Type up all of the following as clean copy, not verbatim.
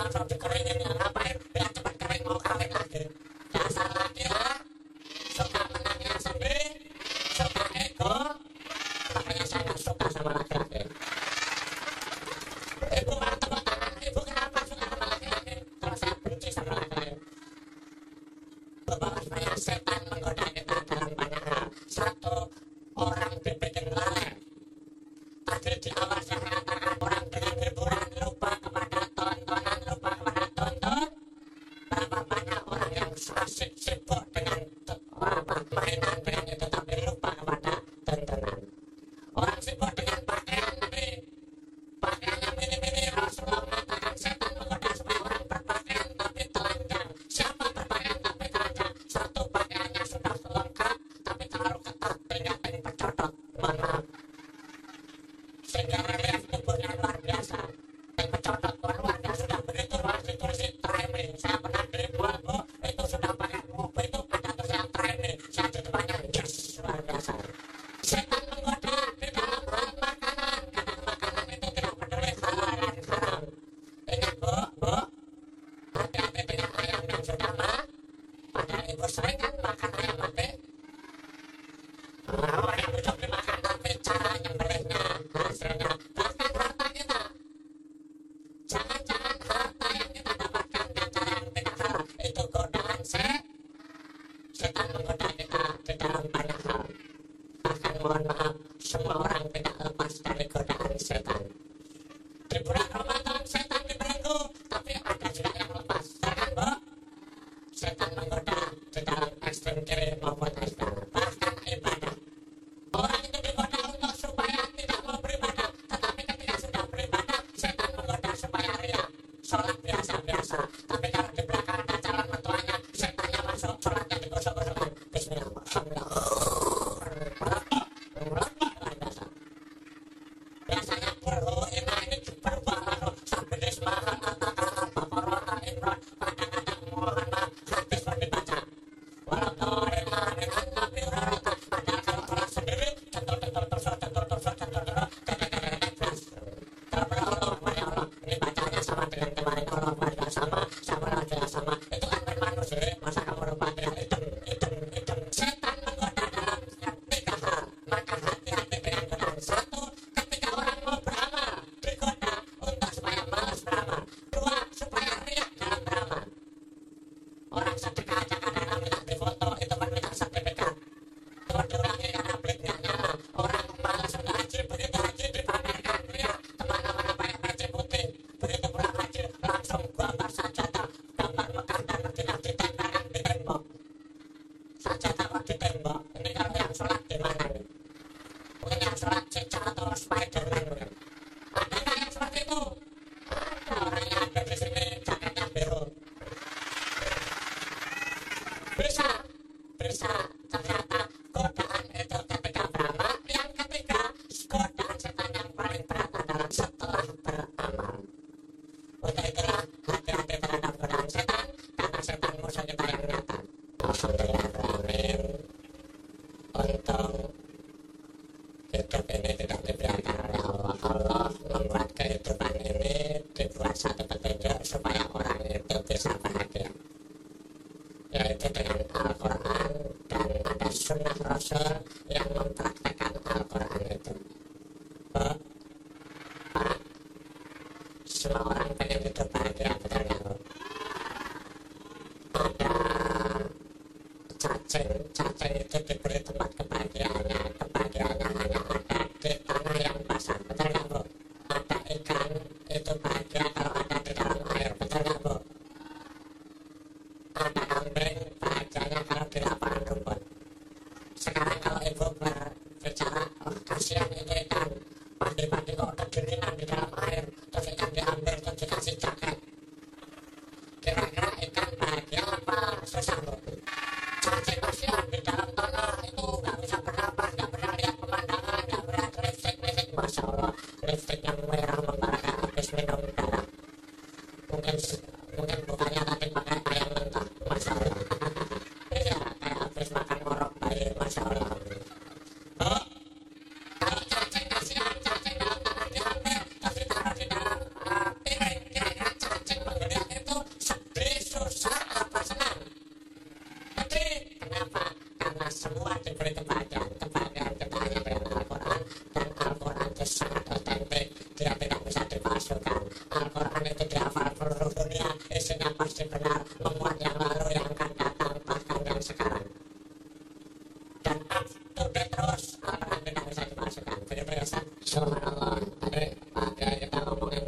langsung dikeringin ya, ngapain biar cepat kering mau kawin lagi. Dasar laki-laki suka menangnya sendiri, suka ego, makanya saya nggak suka sama laki-laki. Ibu mau tepuk tangan, ibu kenapa suka sama laki-laki? Kalau saya benci sama laki-laki. Bahwasanya setan menggoda kita dalam banyak hal. Satu, orang dibikin lalai. Tadi di awal saya katakan orang dengan hiburan lupa kepada tontonan, lupa kepada tonton. Berapa banyak orang yang asik sibuk dengan mainan dengan itu tapi lupa kepada tontonan. Orang sibuk dengan pakaian tapi pakaiannya mini-mini. Rasulullah mengatakan setan menggoda supaya orang berpakaian tapi telanjang. Siapa berpakaian tapi telanjang? Satu, pakaiannya sudah lengkap tapi terlalu ketat sehingga pengen bercodot. Mohon maaf. Sehingga relief tubuhnya luar biasa. Yang bercodot luar biasa sudah begitu luar ditulis training. Saya pernah di mall, Bu, itu sudah pakai buku itu ada tulisan training. Saya di depannya yes, luar biasa. Setan menggoda di dalam hal makanan. Kadang makanan itu tidak peduli halal dan haram. Ingat Bu, hati-hati dengan ayam yang sudah mati. Padahal ibu sering kan makan ayam mati. Ayam hidup dimakan tapi cara nyembelihnya, hasilnya bahkan harta kita. Jangan-jangan harta yang kita dapatkan dengan cara yang tidak halal itu godaan setan menggoda kita di dalam banyak hal. Bahkan mohon maaf, semua orang tidak lepas dari godaan setan. Di bulan Ramadan setan dibelenggu, tapi ada juga yang lepas. Jangan Bu, setan menggoda di dalam ekstrem kiri maupun ekstrem bahkan ibadah. Orang itu digoda untuk supaya tidak mau beribadah, tetapi ketika sudah beribadah setan menggoda supaya ria. Sholat biasa-biasa, tapi kalau di belakang ada calon mertuanya, setannya masuk, sholatnya digosok-gosokkan. Bismillah, biasa. Biasanya berhu ini berubah langsung sambil dismakan kata-kata Bapak Imran, kadang-kadang mohon maaf hadis baru dibaca. Walau dengan Nabi Hurairah, padahal kalau sholat sendiri centur-centur kalau Allah, ini bacanya sama dengan kemarin Allah juga sama juga sama. Itu kan bermanusia, masa kamu lupa dengan hitam. Setan menggoda dalam tiga hal, maka hati-hati dengan godaan. Satu, ketika orang mau beramal digoda untuk supaya malas beramal. Dua, supaya riak dalam beramal. Orang sedekah aja kadang-kadang minta difoto, itu kan minta sertifikat. Terus diulangi karena belitnya nyala. Orang malas sudah haji, begitu haji dipamerkan riak kemana-mana pakai peci putih. Begitu pulang haji langsung gambar sajadah, gambar Mekah dan Madinah ditempelkan di tembok. Sajadah kok di tembok? Ini kalau yang sholat di mana nih? Mungkin yang sholat cicak atau Spiderman mungkin. Ada nggak yang seperti itu? Ada orang yang ada di sini jaketnya biru. Bisa. Ternyata godaan itu ketika beramal. Yang ketiga, godaan setan yang paling berat adalah setelah beramal. Untuk itulah hati-hati terhadap godaan setan, karena setan musuh kita yang nyata. Alhamdulillahirrahmanirrahim. Untung hidup ini tidak dibiarkan oleh Allah. Allah membuat kehidupan ini dibuat satu petunjuk supaya orang itu bisa bahagia, yaitu dengan Al-Quran, dan ada sunnah Rasul yang mempraktekkan Al-Quran itu. Pak, semua orang pengen hidup bahagia, betul nggak Bu? Ada cacing itu diberi tempat kebahagiaannya hanya ada di tanah yang basah, betul nggak Bu? Ada ikan itu bahagia kalau ada di dalam air, betul nggak Bu? Ada kambing bahagianya kalau di lapangan rumput. Sekarang kalau ibu berbicara, oh kasihan itu ikan, pagi-pagi kok kedinginan di dalam air, terus ikan diambil terus dikasih jaket. Kira-kira ikan bahagia apa susah Bu? Cacing kasihan di dalam tanah itu nggak bisa bernapas, nggak pernah lihat pemandangan, nggak pernah listrik. Masya Allah, listrik yang merah membarakan habis minum darah. Mungkin bukannya tadi pakai ayam mentah, Masya Allah. Iya, kayak habis makan ngorok bayi, Masya Allah. Oh, kalau cacing kasihan, cacing dalam tanah diambil, terus ditaruh di dalam piring, kira-kira cacing menggeliat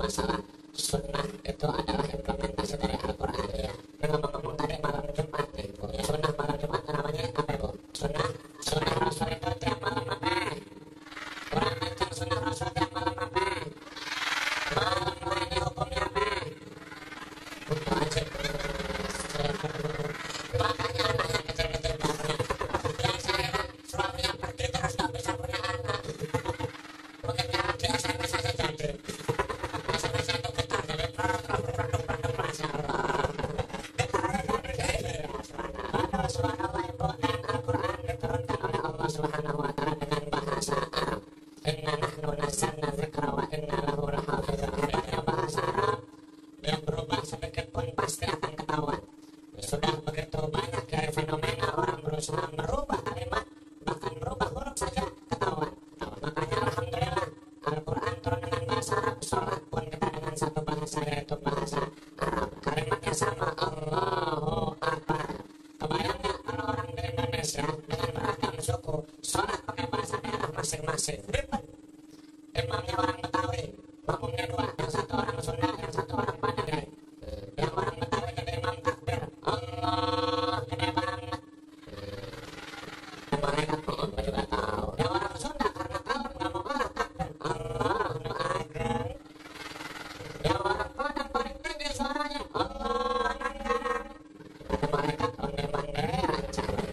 masalah sunnah itu adalah implementasi dari Al-Quran ya. Nah, ngomong-ngomong tadi malam Jumat nih Bu, ya sunnah malam Jumat namanya apa Bu? Sunnah Rasul itu tiap malam apa? Orang macam sunnah Rasul tiap malam apa? Malam ini hukumnya apa? Wajib. Makanya anaknya kecil-kecil banget. Yang saya kan suaminya pergi terus gak bisa punya anak. Mungkin karena di SMS saja jadi. SMS itu kita jadi produk Masya Allah. Subhanallah Ibu, dan Al-Quran diturunkan oleh Allah Subhanahu wa Ta'ala dengan bahasa Arab. Inna nahnu nazzalna dzikra wa inna lahu lahafizun. Hebatnya bahasa Arab yang berubah sedikit pun pasti akan ketahuan. Sudah begitu banyak dari fenomena orang berusaha merubah kalimat, bahkan merubah huruf saja ketahuan. Makanya alhamdulillah Al-Quran turun dengan bahasa Arab. Sholat pun kita dengan satu bahasa, yaitu bahasa Arab. Kalimatnya sama, Allahu Akbar. Kebayang nggak kalau orang di Indonesia dengan beragam suku sholat pakai bahasa daerah masing-masing? Ribet. Imamnya orang Betawi, makmumnya dua, yang satu orang Sunda, yang satu orang Padang. Yang orang Betawi jadi imam takbir, Allah gede banget. Malaikat pun juga tahu. Yang orang Sunda karena tahu nggak mau kalah takbir, Allah nu ageng. Yang orang Padang paling tinggi suaranya, Allah nan garang. Kata malaikat ondel-mandelan calon.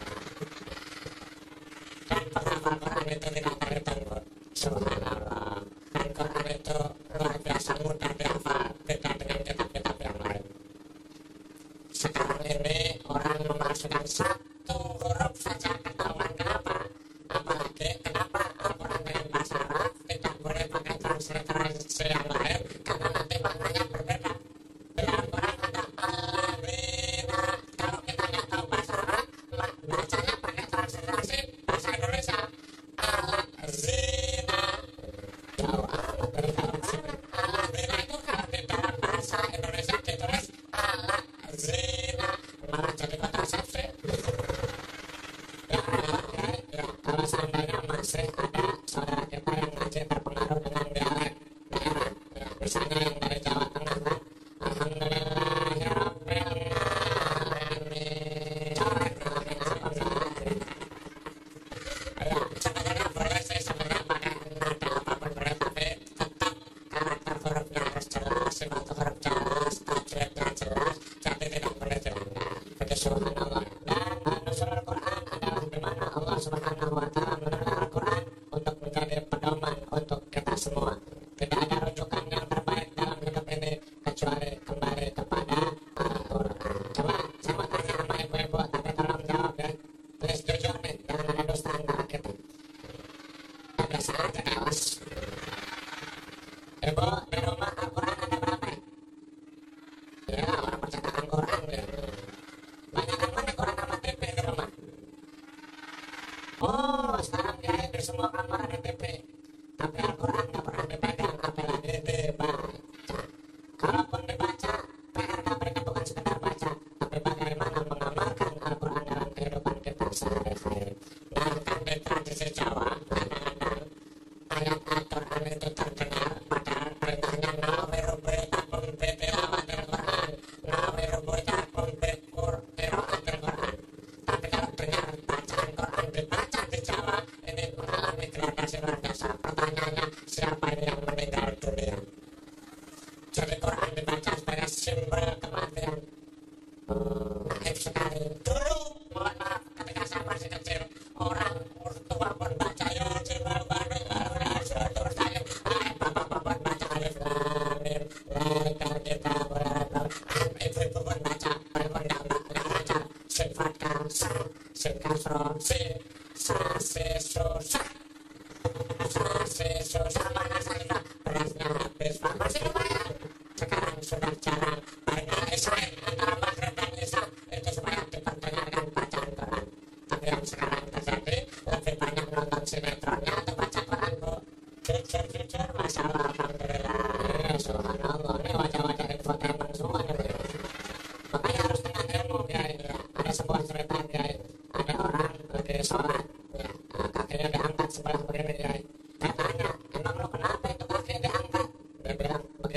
Dan penghafal Quran itu tidak terhitung Bu. Subhanallah. Dan Quran itu luar biasa mudah dihafal, beda dengan kitab-kitab yang lain. Sekarang ini orang memasukkan satu huruf saja ketahuan. Kenapa? Apalagi kenapa Al-Quran dengan bahasa Arab tidak boleh pakai transliterasi yang lain, karena nanti maknanya berbeda. Di Al-Quran ada alladzina. Kalau kita nggak tahu bahasa Arab, bacanya pakai transliterasi bahasa Indonesia. Alladzina. Jauh amat dari dalam sini. Alladzina itu kalau di dalam bahasa Indonesia ditulis alladzina, malah jadi kontrasepsi. Ya, kalau seandainya masih ada saudara kita yang masih terpengaruh dengan dialek daerah, misalnya yang dari Jawa Tengah kan, alhamdulillahirabbil alamin. Coret namanya apa nih? Ya, sebenarnya boleh sih sebenarnya pakai nada apapun boleh, tapi tetap karakter hurufnya harus jelas, sifat huruf jelas, tajwidnya jelas, jadi tidak boleh dilanggar. Jadi subhanallah. Dan nuzul Al-Quran adalah di mana Allah Subhanahu wa Ta'ala menurunkan Al-Quran untuk menjadi pedoman untuk kita semua. Tidak ada rujukan yang terbaik dalam hidup ini kecuali kembali kepada Al-Quran. Coba saya mau tanya sama ibu-ibu, tapi tolong jawab ya. Please jujur nih, jangan ada dusta antara kita. Ada saatnya awas. Ibu, di rumah Al-Quran ada berapa? Ya, orang percetakan Quran ya. Banyak yang mana Quran sama TV di rumah? Oh, sekarang ya di semua kamar ada TV. Tapi Al-Quran nggak pernah dipegang, apalagi dibaca. Kalaupun dibaca, PR kita bukan sekedar baca, tapi bagaimana mengamalkan Al-Quran dalam kehidupan kita sehari-hari. Nah, kan di tradisi Jawa, kadang-kadang ayat Al-Quran itu terdengar, padahal perintahnya nawiru beritakum bitilawatil Quran, nawiru beritakum biqiraatil Quran. Tapi kalau dengar bacaan Quran dibaca di Jawa, ini mengalami gradasi luar biasa. Pertanyaannya, siapa ini yang meninggal dunia? Jadi Quran dibaca sebagai simbol kematian. Naif sekali. Dulu, mohon maaf, ketika saya masih kecil, orang tua pun baca Yusil Barbani, terus saya, bapak-bapak baca Alif Lam Mim, Lalikal kita berapa, ibu-ibu pun baca, walaupun nggak baca, sifat kasar, sikasro, susah, mana saya berasnya habis, Pak, masih lumayan. Sekarang sudah jarang. Baiklah Israel antara Maghrib dan Isya itu supaya diperdengarkan bacaan Quran. Tapi yang sekarang terjadi lebih banyak nonton sinetronnya atau baca Quran Bu. Jujur Masya Allah, alhamdulillah. Subhanallah, ini wajah-wajah infotainment semua nih. Makanya harus dengan ilmu ya. Ada sebuah cerita ya. Ada orang lagi sholat ya, kakinya diangkat sebelah begini ya. Saya tanya, emang lo kenapa itu kaki diangkat? Dia bilang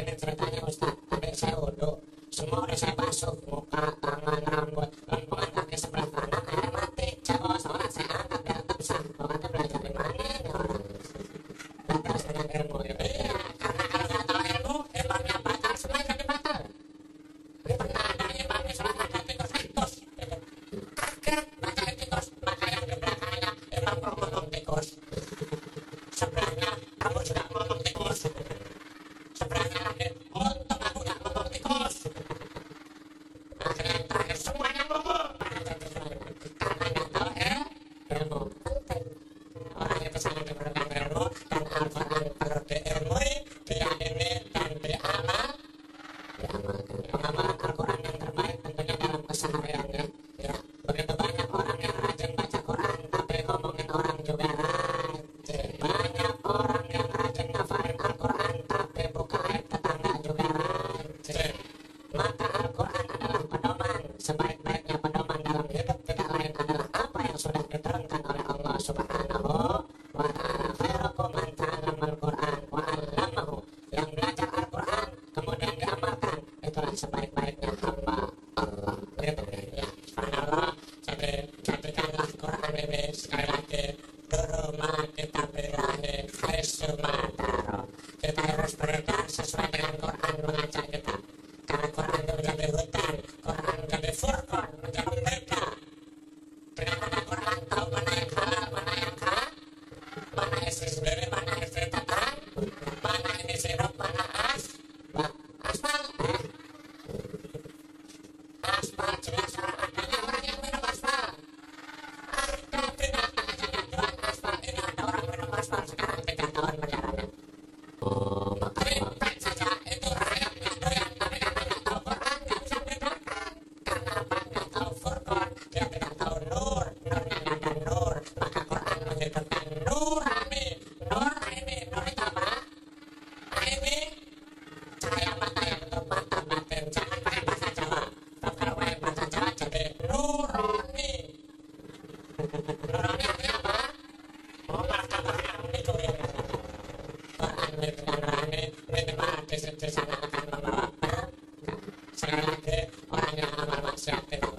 sebaik-baiknya hamba Allah. Gitu ya. Subhanallah. Jadi jadikanlah Quran ini sekali lagi duruma kita bilahi haisumataro. Kita harus beredar sesuai dengan Quran mengajak kita. Karena Quran itu menjadi hutan, Quran menjadi furqan, menjadi pembeda. Dengan mana Quran tahu mana yang halal, mana yang haram, mana istri sendiri, mana istri tetangga, mana ini sirup, mana aspal, aspal jelas orang adanya orang yang minum aspal. Ada tidak adanya jual aspal, ini ada orang minum aspal sekarang 3 tahun penjaranya. Ribet saja itu rakyatnya doyan, tapi karena nggak tahu Quran nggak bisa bedakan. Karena apa? Nggak tahu furqan, dia tidak tahu nur, nurnya nggak ada nur, maka Quran menghidupkan nurani, nur ini, nur itu apa? Ini cahaya mata yang untuk mata batin, jangan pakai bahasa Jawa. Tapi kalau pakai bahasa Jawa jadi nurani. Nurani artinya apa? Oh, martabak itu ya. Quran itu nurani, minimal di sana akan membawa berkah. Sekali lagi, orang yang amal maksiat tidak